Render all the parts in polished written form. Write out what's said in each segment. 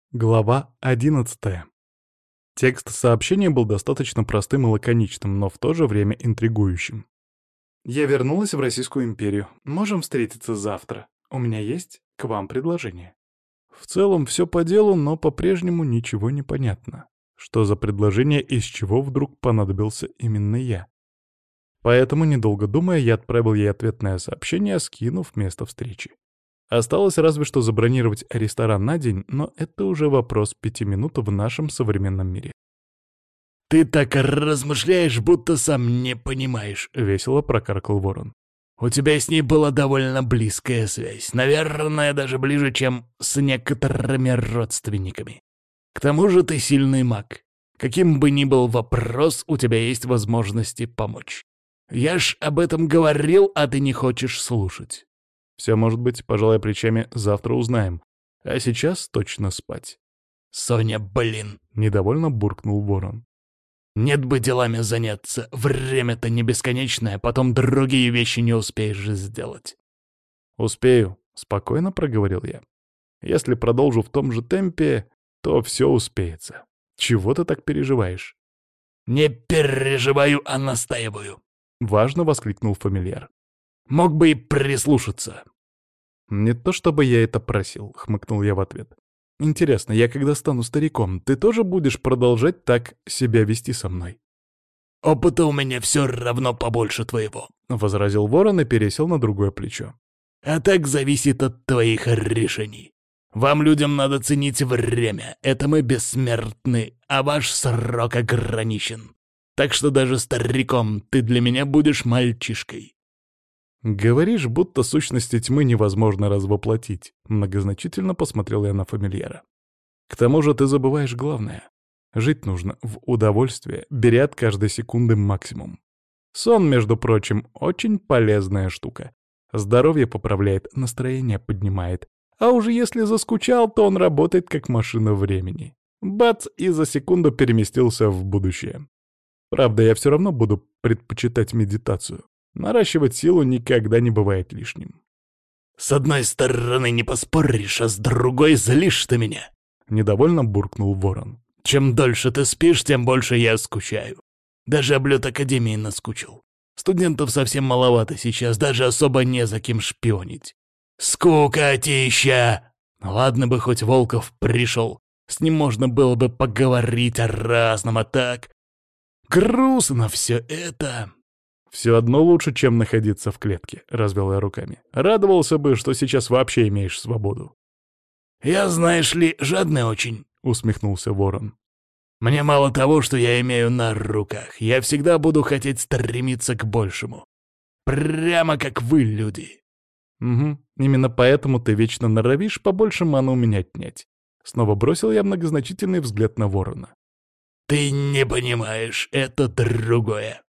Глава 11. Текст сообщения был достаточно простым и лаконичным, но в то же время интригующим. «Я вернулась в Российскую империю. Можем встретиться завтра. У меня есть к вам предложение». В целом все по делу, но по-прежнему ничего не понятно. Что за предложение и с чего вдруг понадобился именно я? Поэтому, недолго думая, я отправил ей ответное сообщение, скинув место встречи. Осталось разве что забронировать ресторан на день, но это уже вопрос 5 минут в нашем современном мире. «Ты так размышляешь, будто сам не понимаешь», — весело прокаркал Ворон. «У тебя с ней была довольно близкая связь, наверное, даже ближе, чем с некоторыми родственниками. К тому же ты сильный маг. Каким бы ни был вопрос, у тебя есть возможности помочь. Я ж об этом говорил, а ты не хочешь слушать». Все может быть, пожалуй, плечами завтра узнаем. А сейчас точно спать. «Соня, блин!» — недовольно буркнул Ворон. «Нет бы делами заняться. Время-то не бесконечное, потом другие вещи не успеешь же сделать». «Успею», — спокойно проговорил я. «Если продолжу в том же темпе, то все успеется. Чего ты так переживаешь?» «Не переживаю, а настаиваю», — важно воскликнул фамильяр. «Мог бы и прислушаться». «Не то чтобы я это просил», — хмыкнул я в ответ. «Интересно, я когда стану стариком, ты тоже будешь продолжать так себя вести со мной?» «Опыта у меня все равно побольше твоего», — возразил Ворон и пересел на другое плечо. «А так зависит от твоих решений. Вам, людям, надо ценить время. Это мы бессмертны, а ваш срок ограничен. Так что даже стариком ты для меня будешь мальчишкой». «Говоришь, будто сущности тьмы невозможно развоплотить», — многозначительно посмотрел я на фамильяра. «К тому же ты забываешь главное. Жить нужно в удовольствие, беря от каждой секунды максимум. Сон, между прочим, очень полезная штука. Здоровье поправляет, настроение поднимает. А уже если заскучал, то он работает как машина времени. Бац, и за секунду переместился в будущее. Правда, я все равно буду предпочитать медитацию. Наращивать силу никогда не бывает лишним». «С одной стороны не поспоришь, а с другой злишь ты меня», — недовольно буркнул Ворон. «Чем дольше ты спишь, тем больше я скучаю. Даже облет Академии наскучил. Студентов совсем маловато сейчас, даже особо не за кем шпионить. Скукотища! Ладно бы хоть Волков пришел, с ним можно было бы поговорить о разном, а так... Грустно все это». «Все одно лучше, чем находиться в клетке», — развел я руками. «Радовался бы, что сейчас вообще имеешь свободу». «Я, знаешь ли, жадный очень», — усмехнулся Ворон. «Мне мало того, что я имею на руках. Я всегда буду хотеть стремиться к большему. Прямо как вы, люди». «Угу, именно поэтому ты вечно норовишь побольше ману у меня отнять». Снова бросил я многозначительный взгляд на Ворона. «Ты не понимаешь, это другое».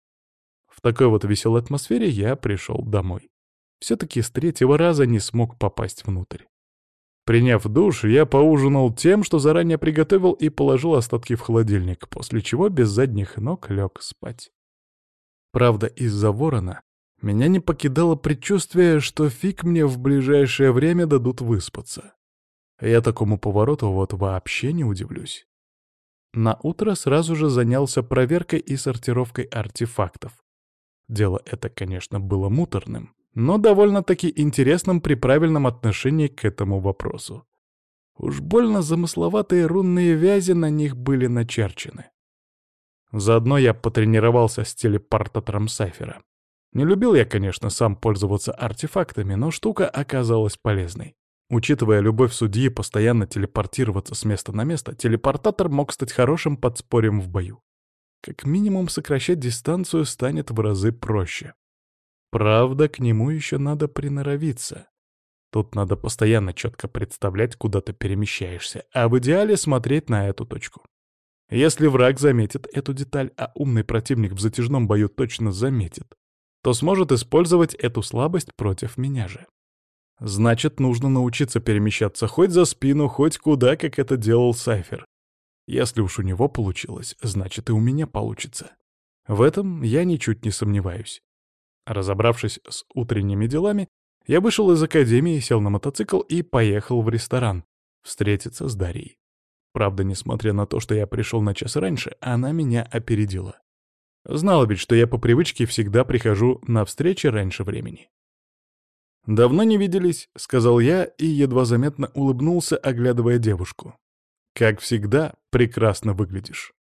В такой вот веселой атмосфере я пришел домой. Все-таки с третьего раза не смог попасть внутрь. Приняв душ, я поужинал тем, что заранее приготовил и положил остатки в холодильник, после чего без задних ног лег спать. Правда, из-за Ворона меня не покидало предчувствие, что фиг мне в ближайшее время дадут выспаться. Я такому повороту вот вообще не удивлюсь. На утро сразу же занялся проверкой и сортировкой артефактов. Дело это, конечно, было муторным, но довольно-таки интересным при правильном отношении к этому вопросу. Уж больно замысловатые рунные вязи на них были начерчены. Заодно я потренировался с телепортатором Сайфера. Не любил я, конечно, сам пользоваться артефактами, но штука оказалась полезной. Учитывая любовь судьи постоянно телепортироваться с места на место, телепортатор мог стать хорошим подспорьем в бою. Как минимум сокращать дистанцию станет в разы проще. Правда, к нему еще надо приноровиться. Тут надо постоянно четко представлять, куда ты перемещаешься, а в идеале смотреть на эту точку. Если враг заметит эту деталь, а умный противник в затяжном бою точно заметит, то сможет использовать эту слабость против меня же. Значит, нужно научиться перемещаться хоть за спину, хоть куда, как это делал Сайфер. Если уж у него получилось, значит и у меня получится. В этом я ничуть не сомневаюсь. Разобравшись с утренними делами, я вышел из академии, сел на мотоцикл и поехал в ресторан встретиться с Дарьей. Правда, несмотря на то, что я пришел на час раньше, она меня опередила. Знала ведь, что я по привычке всегда прихожу на встречи раньше времени. «Давно не виделись», — сказал я и едва заметно улыбнулся, оглядывая девушку. «Как всегда, прекрасно выглядишь».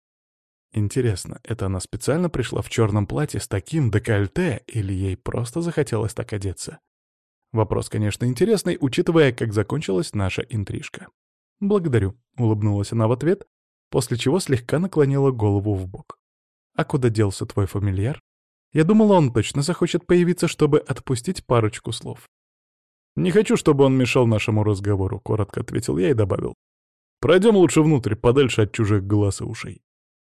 Интересно, это она специально пришла в черном платье с таким декольте или ей просто захотелось так одеться? Вопрос, конечно, интересный, учитывая, как закончилась наша интрижка. «Благодарю», — улыбнулась она в ответ, после чего слегка наклонила голову в бок. «А куда делся твой фамильяр? Я думала, он точно захочет появиться, чтобы отпустить парочку слов». «Не хочу, чтобы он мешал нашему разговору», — коротко ответил я и добавил. «Пройдем лучше внутрь, подальше от чужих глаз и ушей».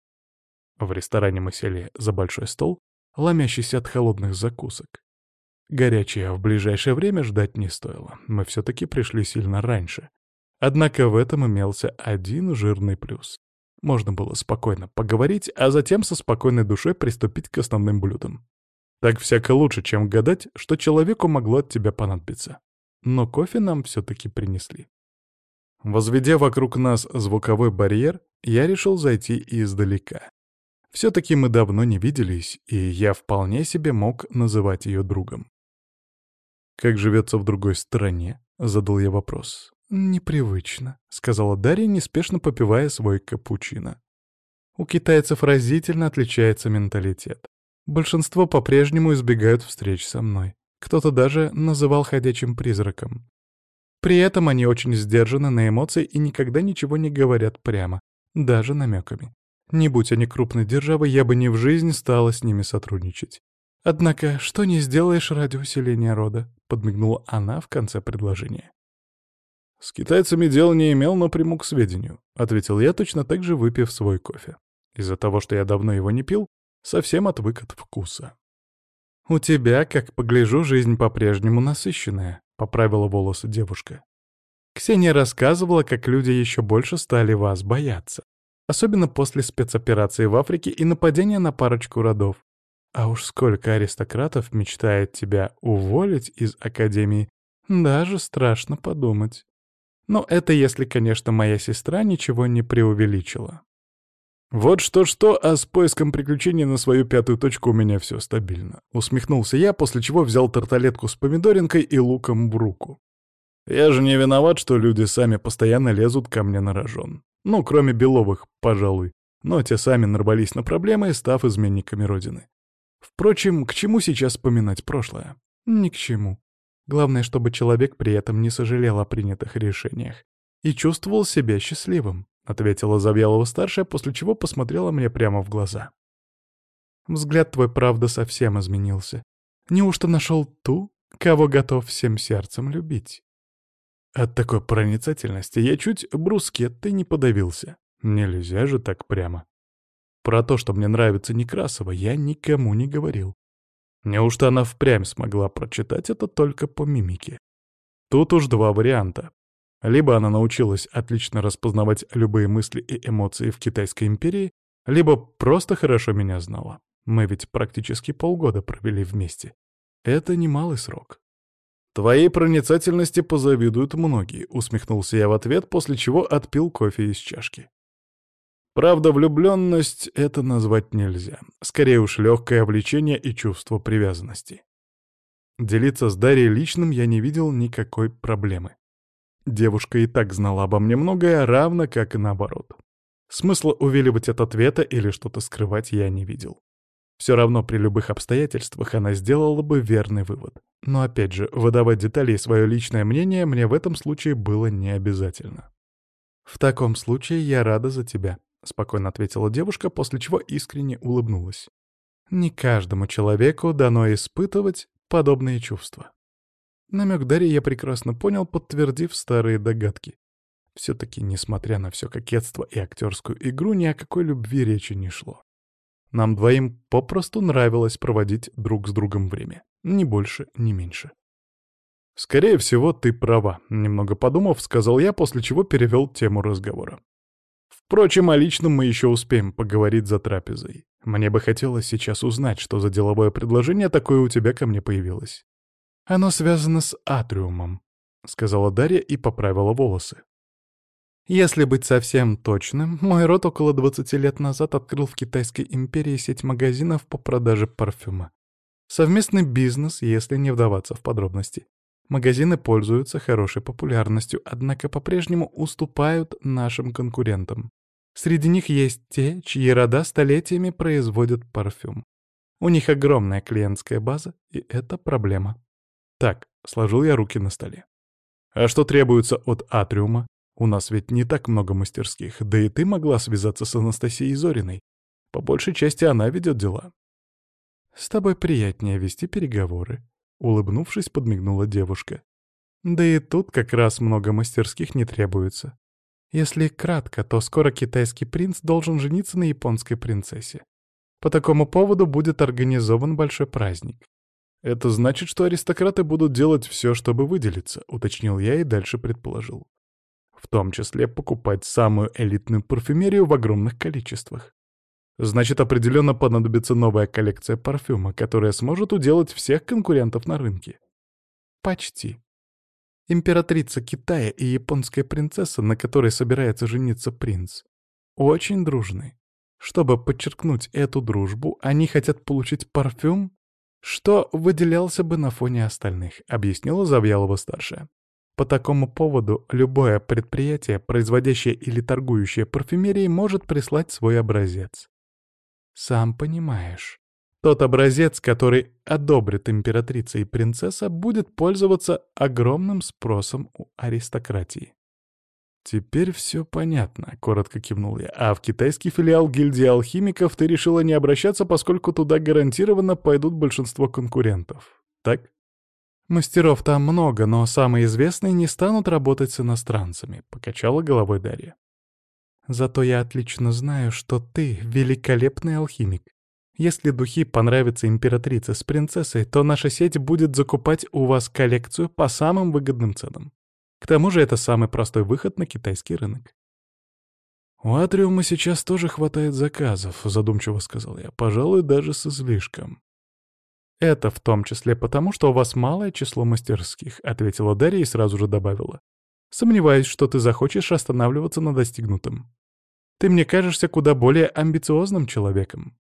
В ресторане мы сели за большой стол, ломящийся от холодных закусок. Горячее в ближайшее время ждать не стоило. Мы все-таки пришли сильно раньше. Однако в этом имелся один жирный плюс. Можно было спокойно поговорить, а затем со спокойной душой приступить к основным блюдам. Так всяко лучше, чем гадать, что человеку могло от тебя понадобиться. Но кофе нам все-таки принесли. Возведя вокруг нас звуковой барьер, я решил зайти издалека. Все-таки мы давно не виделись, и я вполне себе мог называть ее другом. «Как живется в другой стране?» — задал я вопрос. «Непривычно», — сказала Дарья, неспешно попивая свой капучино. «У китайцев разительно отличается менталитет. Большинство по-прежнему избегают встреч со мной. Кто-то даже называл ходячим призраком. При этом они очень сдержаны на эмоции и никогда ничего не говорят прямо, даже намеками. Не будь они крупной державой, я бы ни в жизнь стала с ними сотрудничать. Однако, что не сделаешь ради усиления рода», — подмигнула она в конце предложения. «С китайцами дела не имел, но приму к сведению», — ответил я, точно так же выпив свой кофе. Из-за того, что я давно его не пил, совсем отвык от вкуса. «У тебя, как погляжу, жизнь по-прежнему насыщенная», — поправила волосы девушка. «Ксения рассказывала, как люди еще больше стали вас бояться. Особенно после спецоперации в Африке и нападения на парочку родов. А уж сколько аристократов мечтает тебя уволить из академии, даже страшно подумать. Но это если, конечно, моя сестра ничего не преувеличила». «Вот что-что, а с поиском приключений на свою пятую точку у меня все стабильно», — усмехнулся я, после чего взял тарталетку с помидоринкой и луком в руку. «Я же не виноват, что люди сами постоянно лезут ко мне на рожон. Ну, кроме Беловых, пожалуй. Но те сами нарвались на проблемы, став изменниками Родины. Впрочем, к чему сейчас вспоминать прошлое? Ни к чему. Главное, чтобы человек при этом не сожалел о принятых решениях и чувствовал себя счастливым», — ответила Завьялова-старшая, после чего посмотрела мне прямо в глаза. «Взгляд твой, правда, совсем изменился. Неужто нашел ту, кого готов всем сердцем любить?» От такой проницательности я чуть брускеттой не подавился. Нельзя же так прямо. Про то, что мне нравится Некрасова, я никому не говорил. Неужто она впрямь смогла прочитать это только по мимике? Тут уж два варианта. Либо она научилась отлично распознавать любые мысли и эмоции в Китайской империи, либо просто хорошо меня знала. Мы ведь практически полгода провели вместе. Это немалый срок. «Твоей проницательности позавидуют многие», — усмехнулся я в ответ, после чего отпил кофе из чашки. «Правда, влюбленность это назвать нельзя. Скорее уж легкое влечение и чувство привязанности». Делиться с Дарьей личным я не видел никакой проблемы. Девушка и так знала обо мне многое, равно как и наоборот. Смысла увиливать от ответа или что-то скрывать я не видел. Все равно при любых обстоятельствах она сделала бы верный вывод. Но опять же, выдавать детали и свое личное мнение мне в этом случае было не обязательно. «В таком случае я рада за тебя», — спокойно ответила девушка, после чего искренне улыбнулась. «Не каждому человеку дано испытывать подобные чувства». Намек Дарьи я прекрасно понял, подтвердив старые догадки. Все-таки, несмотря на все кокетство и актерскую игру, ни о какой любви речи не шло. Нам двоим попросту нравилось проводить друг с другом время. Ни больше, ни меньше. «Скорее всего, ты права», — немного подумав, сказал я, после чего перевел тему разговора. «Впрочем, о личном мы еще успеем поговорить за трапезой. Мне бы хотелось сейчас узнать, что за деловое предложение такое у тебя ко мне появилось». «Оно связано с Атриумом», — сказала Дарья и поправила волосы. Если быть совсем точным, мой род около 20 лет назад открыл в Китайской империи сеть магазинов по продаже парфюма. Совместный бизнес, если не вдаваться в подробности. Магазины пользуются хорошей популярностью, однако по-прежнему уступают нашим конкурентам. Среди них есть те, чьи рода столетиями производят парфюм. У них огромная клиентская база, и это проблема. Так, сложил я руки на столе. А что требуется от Атриума? У нас ведь не так много мастерских, да и ты могла связаться с Анастасией Зориной. По большей части она ведет дела. С тобой приятнее вести переговоры. Улыбнувшись, подмигнула девушка. Да и тут как раз много мастерских не требуется. Если кратко, то скоро китайский принц должен жениться на японской принцессе. По такому поводу будет организован большой праздник. «Это значит, что аристократы будут делать все, чтобы выделиться», — уточнил я и дальше предположил. В том числе покупать самую элитную парфюмерию в огромных количествах. Значит, определенно понадобится новая коллекция парфюма, которая сможет уделать всех конкурентов на рынке. Почти. Императрица Китая и японская принцесса, на которой собирается жениться принц, очень дружны. Чтобы подчеркнуть эту дружбу, они хотят получить парфюм, что выделялся бы на фоне остальных, объяснила Завьялова-старшая. По такому поводу любое предприятие, производящее или торгующее парфюмерией, может прислать свой образец. Сам понимаешь, тот образец, который одобрит императрица и принцесса, будет пользоваться огромным спросом у аристократии. «Теперь все понятно», — коротко кивнул я. «А в китайский филиал гильдии алхимиков ты решила не обращаться, поскольку туда гарантированно пойдут большинство конкурентов. Так?» «Мастеров там много, но самые известные не станут работать с иностранцами», — покачала головой Дарья. «Зато я отлично знаю, что ты великолепный алхимик. Если духи понравятся императрице с принцессой, то наша сеть будет закупать у вас коллекцию по самым выгодным ценам. К тому же это самый простой выход на китайский рынок». «У Атриума сейчас тоже хватает заказов», — задумчиво сказал я, — «пожалуй, даже с излишком». «Это в том числе потому, что у вас малое число мастерских», — ответила Дарья и сразу же добавила. «Сомневаюсь, что ты захочешь останавливаться на достигнутом. Ты мне кажешься куда более амбициозным человеком».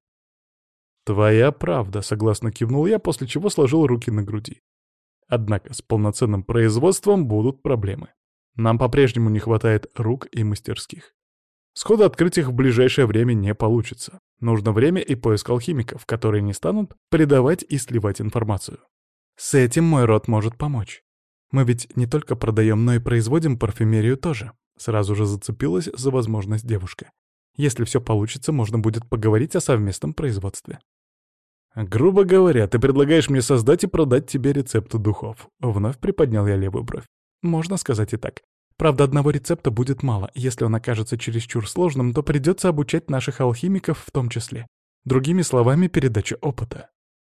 «Твоя правда», — согласно кивнул я, после чего сложил руки на груди. «Однако с полноценным производством будут проблемы. Нам по-прежнему не хватает рук и мастерских. Сходу открыть их в ближайшее время не получится. Нужно время и поиск алхимиков, которые не станут предавать и сливать информацию. С этим мой род может помочь. Мы ведь не только продаем, но и производим парфюмерию тоже». Сразу же зацепилась за возможность девушка. «Если все получится, можно будет поговорить о совместном производстве». «Грубо говоря, ты предлагаешь мне создать и продать тебе рецепты духов». Вновь приподнял я левую бровь. «Можно сказать и так. Правда, одного рецепта будет мало. Если он окажется чересчур сложным, то придется обучать наших алхимиков в том числе. Другими словами, передача опыта».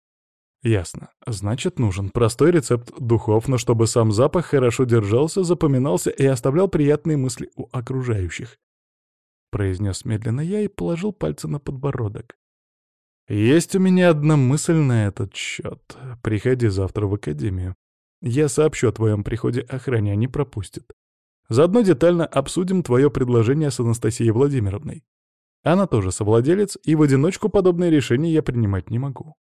«Ясно. Значит, нужен простой рецепт духов, но чтобы сам запах хорошо держался, запоминался и оставлял приятные мысли у окружающих», — произнес медленно я и положил пальцы на подбородок. «Есть у меня одна мысль на этот счет. Приходи завтра в академию. Я сообщу о твоем приходе охране, они пропустят. Заодно детально обсудим твое предложение с Анастасией Владимировной. Она тоже совладелец, и в одиночку подобные решения я принимать не могу».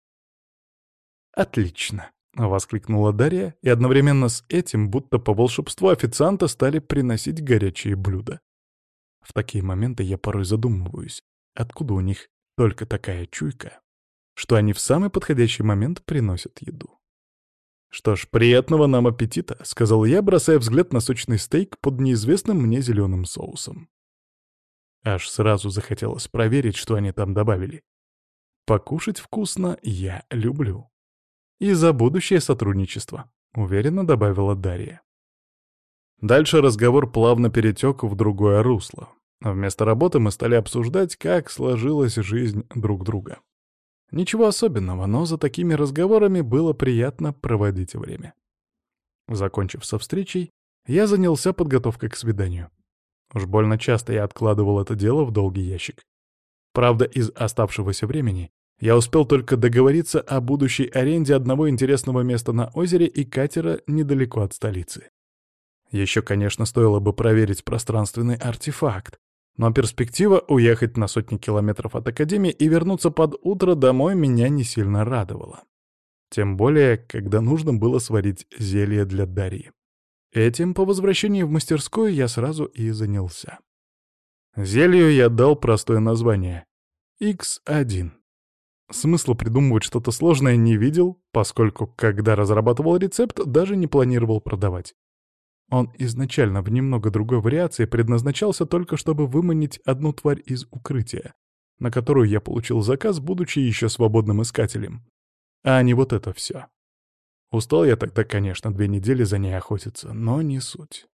«Отлично!» — воскликнула Дарья, и одновременно с этим, будто по волшебству, официанты стали приносить горячие блюда. В такие моменты я порой задумываюсь, откуда у них только такая чуйка, что они в самый подходящий момент приносят еду. «Что ж, приятного нам аппетита», — сказал я, бросая взгляд на сочный стейк под неизвестным мне зеленым соусом. Аж сразу захотелось проверить, что они там добавили. Покушать вкусно я люблю. «И за будущее сотрудничество», — уверенно добавила Дарья. Дальше разговор плавно перетек в другое русло. Вместо работы мы стали обсуждать, как сложилась жизнь друг друга. Ничего особенного, но за такими разговорами было приятно проводить время. Закончив со встречей, я занялся подготовкой к свиданию. Уж больно часто я откладывал это дело в долгий ящик. Правда, из оставшегося времени я успел только договориться о будущей аренде одного интересного места на озере и катера недалеко от столицы. Еще, конечно, стоило бы проверить пространственный артефакт, но перспектива уехать на сотни километров от Академии и вернуться под утро домой меня не сильно радовала. Тем более, когда нужно было сварить зелье для Дарьи. Этим по возвращении в мастерскую я сразу и занялся. Зелью я дал простое название — X1. Смысла придумывать что-то сложное не видел, поскольку, когда разрабатывал рецепт, даже не планировал продавать. Он изначально в немного другой вариации предназначался только чтобы выманить одну тварь из укрытия, на которую я получил заказ, будучи еще свободным искателем. А не вот это все. Устал я тогда, конечно, 2 недели за ней охотиться, но не суть.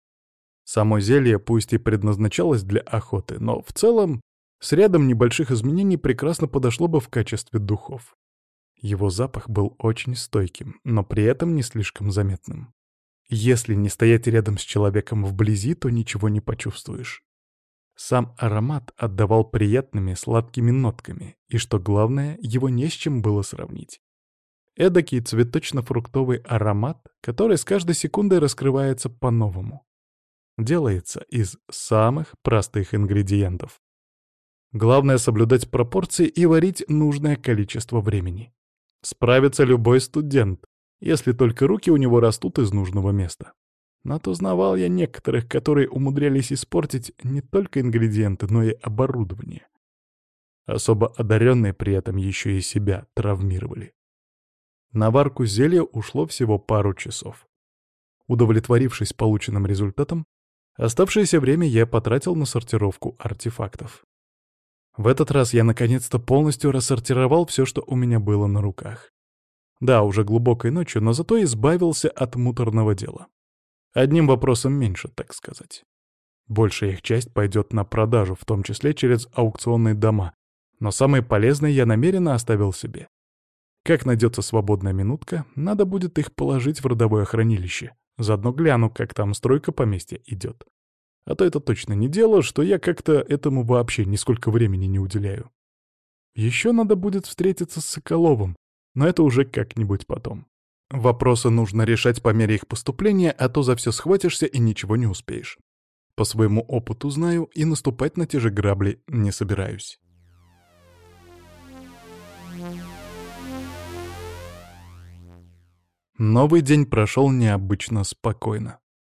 Само зелье пусть и предназначалось для охоты, но в целом с рядом небольших изменений прекрасно подошло бы в качестве духов. Его запах был очень стойким, но при этом не слишком заметным. Если не стоять рядом с человеком вблизи, то ничего не почувствуешь. Сам аромат отдавал приятными сладкими нотками, и, что главное, его не с чем было сравнить. Эдакий цветочно-фруктовый аромат, который с каждой секундой раскрывается по-новому. Делается из самых простых ингредиентов. Главное — соблюдать пропорции и варить нужное количество времени. Справится любой студент, если только руки у него растут из нужного места. Но то знавал я некоторых, которые умудрялись испортить не только ингредиенты, но и оборудование. Особо одаренные при этом еще и себя травмировали. На варку зелья ушло всего пару часов. Удовлетворившись полученным результатом, оставшееся время я потратил на сортировку артефактов. В этот раз я наконец-то полностью рассортировал все, что у меня было на руках. Да, уже глубокой ночью, но зато избавился от муторного дела. Одним вопросом меньше, так сказать. Большая их часть пойдет на продажу, в том числе через аукционные дома, но самые полезные я намеренно оставил себе. Как найдется свободная минутка, надо будет их положить в родовое хранилище. Заодно гляну, как там стройка поместья идет. А то это точно не дело, что я как-то этому вообще нисколько времени не уделяю. Еще надо будет встретиться с Соколовым, но это уже как-нибудь потом. Вопросы нужно решать по мере их поступления, а то за все схватишься и ничего не успеешь. По своему опыту знаю и наступать на те же грабли не собираюсь. Новый день прошел необычно спокойно.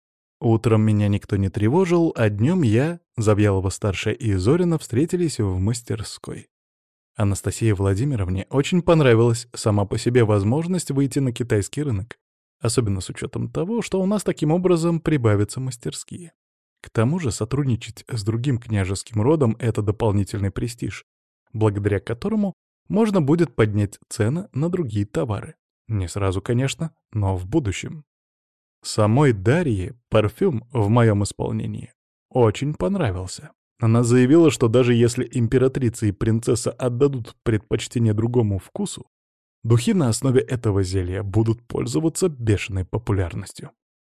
Утром меня никто не тревожил, а днем я, Завьялова-старшая и Зорина встретились в мастерской. Анастасии Владимировне очень понравилась сама по себе возможность выйти на китайский рынок, особенно с учетом того, что у нас таким образом прибавятся мастерские. К тому же сотрудничать с другим княжеским родом — это дополнительный престиж, благодаря которому можно будет поднять цены на другие товары. Не сразу, конечно, но в будущем. Самой Дарье парфюм в моем исполнении очень понравился. Она заявила, что даже если императрица и принцесса отдадут предпочтение другому вкусу, духи на основе этого зелья будут пользоваться бешеной популярностью.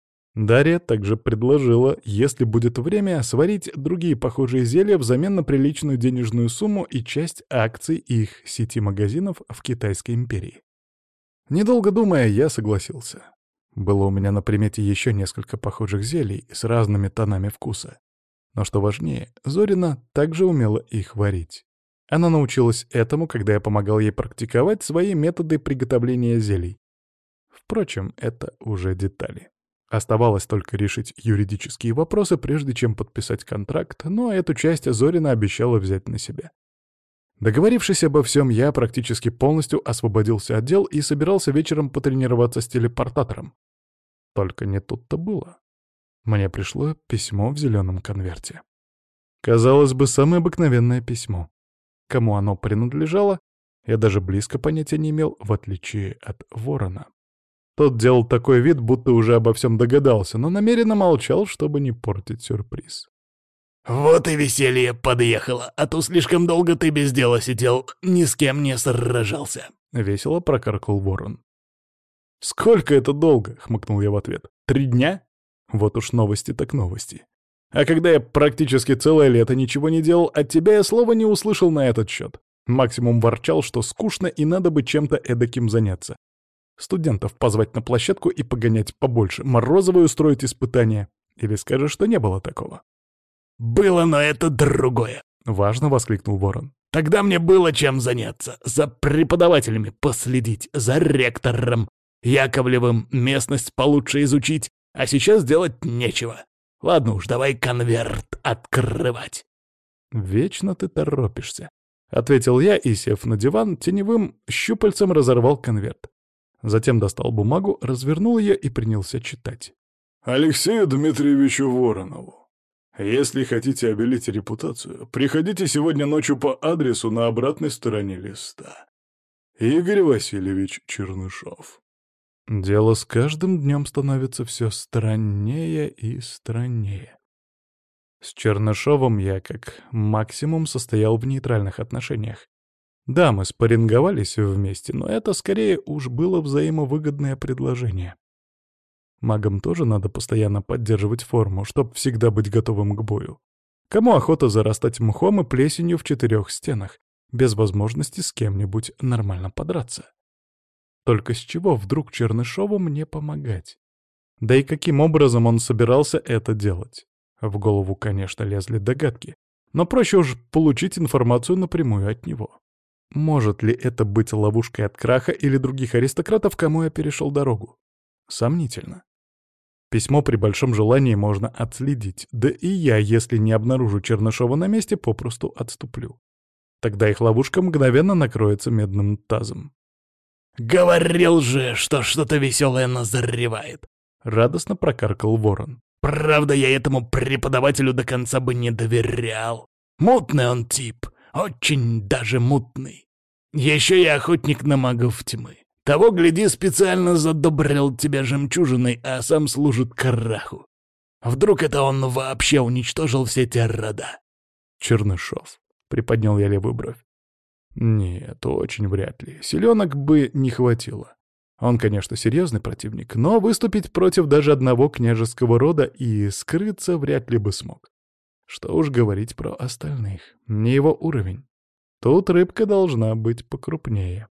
Дарья также предложила, если будет время, сварить другие похожие зелья взамен на приличную денежную сумму и часть акций их сети магазинов в Китайской империи. Недолго думая, я согласился. Было у меня на примете еще несколько похожих зелий с разными тонами вкуса. Но что важнее, Зорина также умела их варить. Она научилась этому, когда я помогал ей практиковать свои методы приготовления зелий. Впрочем, это уже детали. Оставалось только решить юридические вопросы, прежде чем подписать контракт, но эту часть Зорина обещала взять на себя. Договорившись обо всем, я практически полностью освободился от дел и собирался вечером потренироваться с телепортатором. Только не тут-то было. Мне пришло письмо в зеленом конверте. Казалось бы, самое обыкновенное письмо. Кому оно принадлежало, я даже близко понятия не имел, в отличие от Ворона. Тот делал такой вид, будто уже обо всем догадался, но намеренно молчал, чтобы не портить сюрприз. «Вот и веселье подъехало, а то слишком долго ты без дела сидел, ни с кем не сражался», — весело прокаркал Ворон. «Сколько это долго?» — хмыкнул я в ответ. «3 дня? Вот уж новости так новости. А когда я практически целое лето ничего не делал, от тебя я слова не услышал на этот счет. Максимум ворчал, что скучно и надо бы чем-то эдаким заняться. Студентов позвать на площадку и погонять побольше, Морозовой устроить испытания. Или скажешь, что не было такого?» «Было, но это другое», — важно воскликнул Ворон. «Тогда мне было чем заняться. За преподавателями последить, за ректором Яковлевым местность получше изучить, а сейчас делать нечего. Ладно уж, давай конверт открывать». «Вечно ты торопишься», — ответил я и, сев на диван, теневым щупальцем разорвал конверт. Затем достал бумагу, развернул ее и принялся читать. «Алексею Дмитриевичу Воронову. Если хотите обелить репутацию, приходите сегодня ночью по адресу на обратной стороне листа. Игорь Васильевич Чернышов». Дело с каждым днем становится все страннее и страннее. С Чернышовым я как максимум состоял в нейтральных отношениях. Да, мы спарринговались вместе, но это скорее уж было взаимовыгодное предложение. Магам тоже надо постоянно поддерживать форму, чтобы всегда быть готовым к бою. Кому охота зарастать мхом и плесенью в 4 стенах, без возможности с кем-нибудь нормально подраться? Только с чего вдруг Чернышову мне помогать? Да и каким образом он собирался это делать? В голову, конечно, лезли догадки, но проще уж получить информацию напрямую от него. Может ли это быть ловушкой от Краха или других аристократов, кому я перешел дорогу? Сомнительно. Письмо при большом желании можно отследить, да и я, если не обнаружу Чернышова на месте, попросту отступлю. Тогда их ловушка мгновенно накроется медным тазом. «Говорил же, что что-то веселое назревает», — радостно прокаркал Ворон. «Правда, я этому преподавателю до конца бы не доверял. Мутный он тип, очень даже мутный. Еще и охотник на магов тьмы. Того, гляди, специально задобрил тебя жемчужиной, а сам служит Краху. Вдруг это он вообще уничтожил все те рода?» «Чернышов», — приподнял я левую бровь. «Нет, очень вряд ли. Силёнок бы не хватило. Он, конечно, серьезный противник, но выступить против даже одного княжеского рода и скрыться вряд ли бы смог. Что уж говорить про остальных. Не его уровень. Тут рыбка должна быть покрупнее».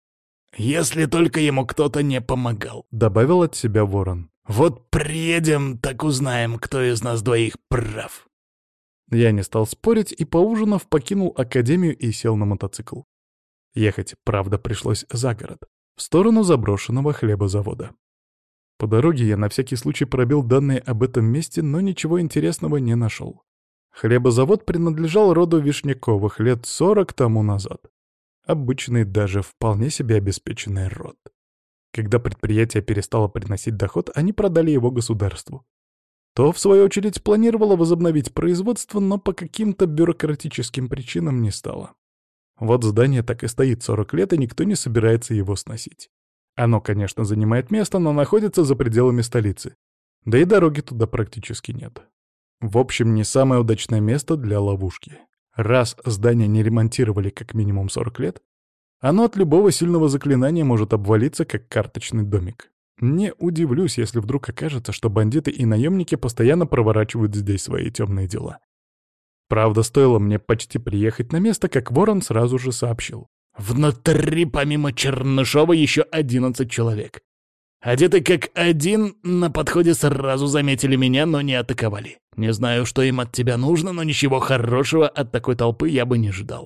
«Если только ему кто-то не помогал», — добавил от себя Ворон. «Вот приедем, так узнаем, кто из нас двоих прав». Я не стал спорить и, поужинав, покинул академию и сел на мотоцикл. Ехать, правда, пришлось за город, в сторону заброшенного хлебозавода. По дороге я на всякий случай пробил данные об этом месте, но ничего интересного не нашел. Хлебозавод принадлежал роду Вишняковых лет 40 тому назад. Обычный, даже вполне себе обеспеченный род. Когда предприятие перестало приносить доход, они продали его государству. То, в свою очередь, планировало возобновить производство, но по каким-то бюрократическим причинам не стало. Вот здание так и стоит 40 лет, и никто не собирается его сносить. Оно, конечно, занимает место, но находится за пределами столицы. Да и дороги туда практически нет. В общем, не самое удачное место для ловушки. Раз здание не ремонтировали как минимум 40 лет, оно от любого сильного заклинания может обвалиться, как карточный домик. Не удивлюсь, если вдруг окажется, что бандиты и наемники постоянно проворачивают здесь свои темные дела. Правда, стоило мне почти приехать на место, как Ворон сразу же сообщил. «Внутри, помимо Чернышова, еще 11 человек. Одеты как один, на подходе сразу заметили меня, но не атаковали. Не знаю, что им от тебя нужно, но ничего хорошего от такой толпы я бы не ждал».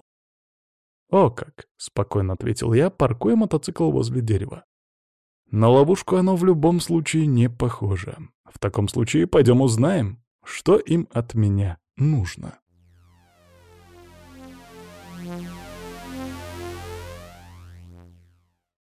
«О как!» — спокойно ответил я, паркуя мотоцикл возле дерева. «На ловушку оно в любом случае не похоже. В таком случае пойдем узнаем, что им от меня нужно».